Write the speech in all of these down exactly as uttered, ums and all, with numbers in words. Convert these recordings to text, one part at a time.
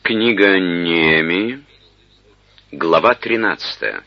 Книга Неемии, глава тринадцатая.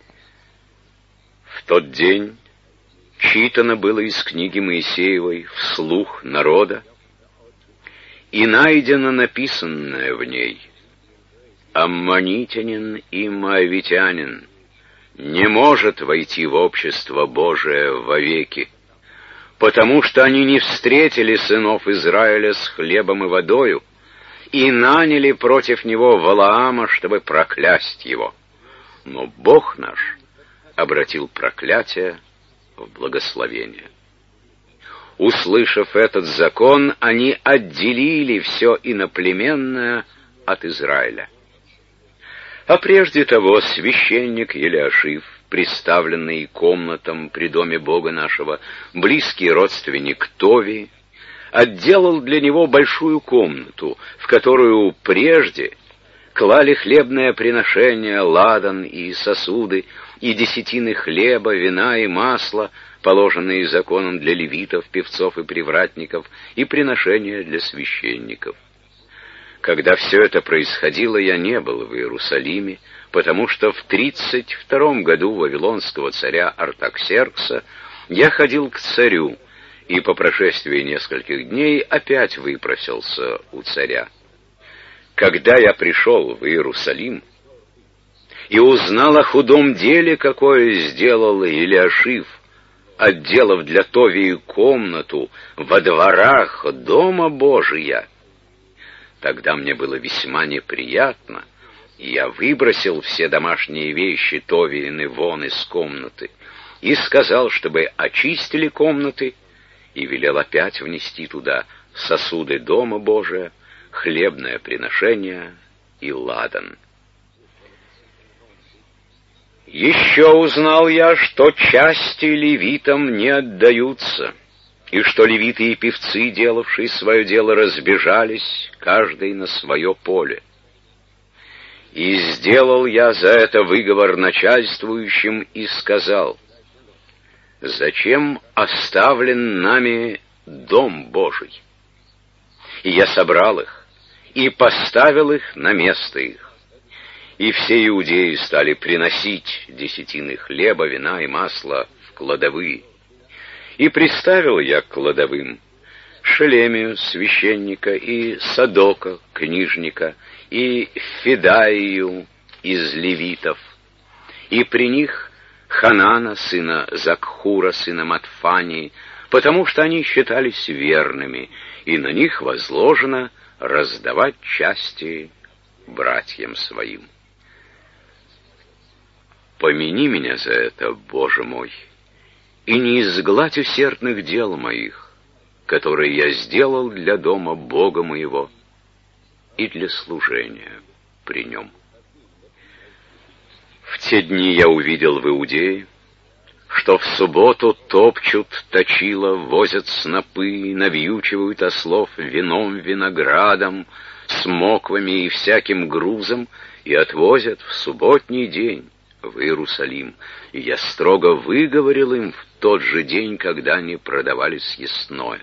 В тот день читано было из книги Моисеевой вслух народа, и найдено написанное в ней: «Аммонитянин и моавитянин не может войти в общество Божие вовеки, потому что они не встретили сынов Израиля с хлебом и водою, и наняли против него Валаама, чтобы проклясть его. Но Бог наш обратил проклятие в благословение». Услышав этот закон, они отделили все иноплеменное от Израиля. А прежде того священник Елиашив, приставленный комнатам при доме Бога нашего, близкий родственник Товии, отделал для него большую комнату, в которую прежде клали хлебное приношение, ладан и сосуды, и десятины хлеба, вина и масла, положенные законом для левитов, певцов и привратников, и приношения для священников. Когда все это происходило, я не был в Иерусалиме, потому что в тридцать втором году вавилонского царя Артаксеркса я ходил к царю, и по прошествии нескольких дней опять выпросился у царя. Когда я пришел в Иерусалим и узнал о худом деле, какое сделал Елиашив, отделав для Товии комнату во дворах Дома Божия, тогда мне было весьма неприятно, и я выбросил все домашние вещи Товиины вон из комнаты и сказал, чтобы очистили комнаты, и велел опять внести туда сосуды Дома Божия, хлебное приношение и ладан. Еще узнал я, что части левитам не отдаются, и что левиты и певцы, делавшие свое дело, разбежались, каждый на свое поле. И сделал я за это выговор начальствующим и сказал: «Зачем оставлен нами Дом Божий?» И я собрал их и поставил их на место их. И все иудеи стали приносить десятины хлеба, вина и масла в кладовые. И приставил я к кладовым Шелемию, священника, и Садока, книжника, и Федаию из левитов, и при них Ханана, сына Закхура, сына Матфании, потому что они считались верными, и на них возложено раздавать части братьям своим. Помяни меня за это, Боже мой, и не изгладь усердных дел моих, которые я сделал для дома Бога моего и для служения при нем. В те дни я увидел в Иудее, что в субботу топчут точила, возят снопы, навьючивают ослов вином, виноградом, смоквами и всяким грузом и отвозят в субботний день в Иерусалим. И я строго выговорил им в тот же день, когда они продавали съестное.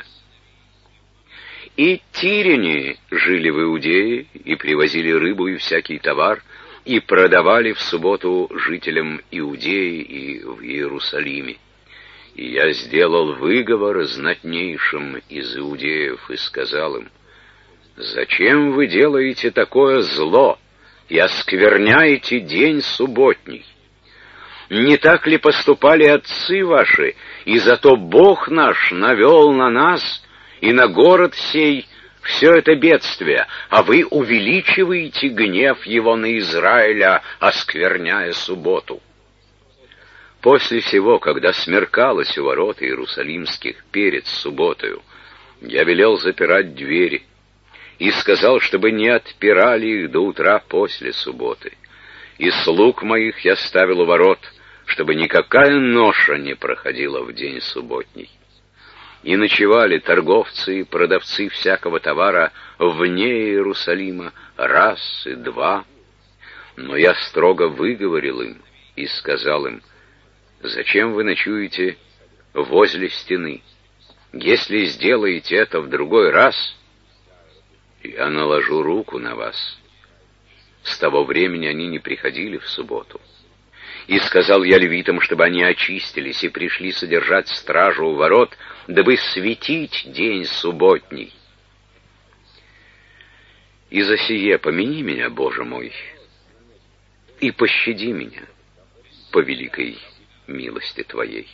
И тиряне жили в Иудее и привозили рыбу и всякий товар, и продавали в субботу жителям Иудеи и в Иерусалиме. И я сделал выговор знатнейшим из иудеев и сказал им: «Зачем вы делаете такое зло и оскверняете день субботний? Не так ли поступали отцы ваши, и зато Бог наш навел на нас и на город сей все это бедствие, а вы увеличиваете гнев его на Израиля, оскверняя субботу?» После всего, когда смеркалось у ворот иерусалимских перед субботою, я велел запирать двери и сказал, чтобы не отпирали их до утра после субботы. И слуг моих я ставил у ворот, чтобы никакая ноша не проходила в день субботний. И ночевали торговцы и продавцы всякого товара вне Иерусалима раз и два. Но я строго выговорил им и сказал им: «Зачем вы ночуете возле стены? Если сделаете это в другой раз, я наложу руку на вас С того времени они не приходили в субботу. И сказал я левитам, чтобы они очистились и пришли содержать стражу у ворот, дабы светить день субботний. И за сие помяни меня, Боже мой, и пощади меня по великой милости Твоей.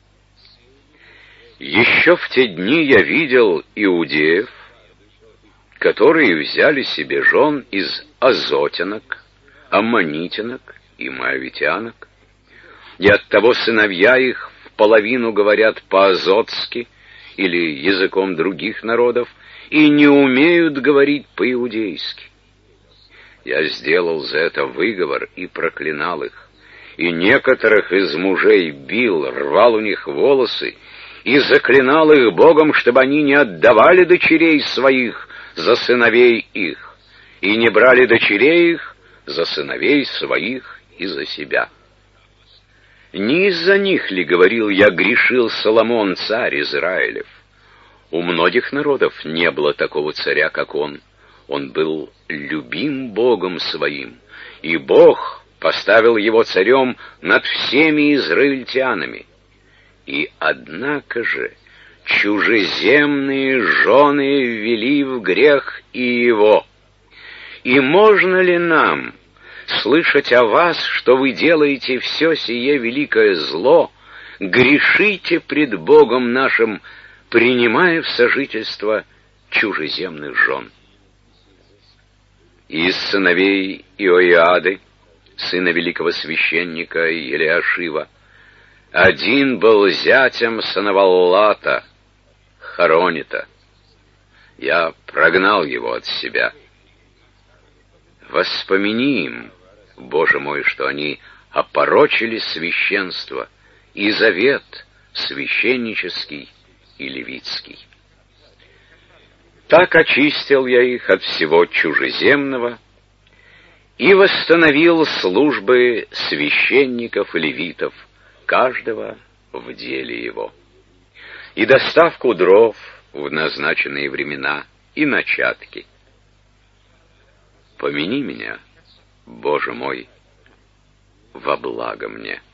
Еще в те дни я видел иудеев, которые взяли себе жен из азотянок, аммонитянок и моавитянок, и оттого сыновья их в половину говорят по-азотски или языком других народов и не умеют говорить по-иудейски. Я сделал за это выговор и проклинал их, и некоторых из мужей бил, рвал у них волосы и заклинал их Богом, чтобы они не отдавали дочерей своих за сыновей их, и не брали дочерей их за сыновей своих и за себя. Не из-за них ли, говорил я, грешил Соломон, царь Израилев? У многих народов не было такого царя, как он. Он был любим Богом своим, и Бог поставил его царем над всеми израильтянами. И однако же чужеземные жены ввели в грех и его. И можно ли нам слышать о вас, что вы делаете все сие великое зло, грешите пред Богом нашим, принимая в сожительство чужеземных жен? Из сыновей Иоиады, сына великого священника Елиашива, один был зятем Санаваллата, Хоронита. Я прогнал его от себя. Воспомини им, Боже мой, что они опорочили священство и завет священнический и левитский. Так очистил я их от всего чужеземного и восстановил службы священников и левитов, каждого в деле его, и доставку дров в назначенные времена, и начатки. Помяни меня, Боже мой, во благо мне.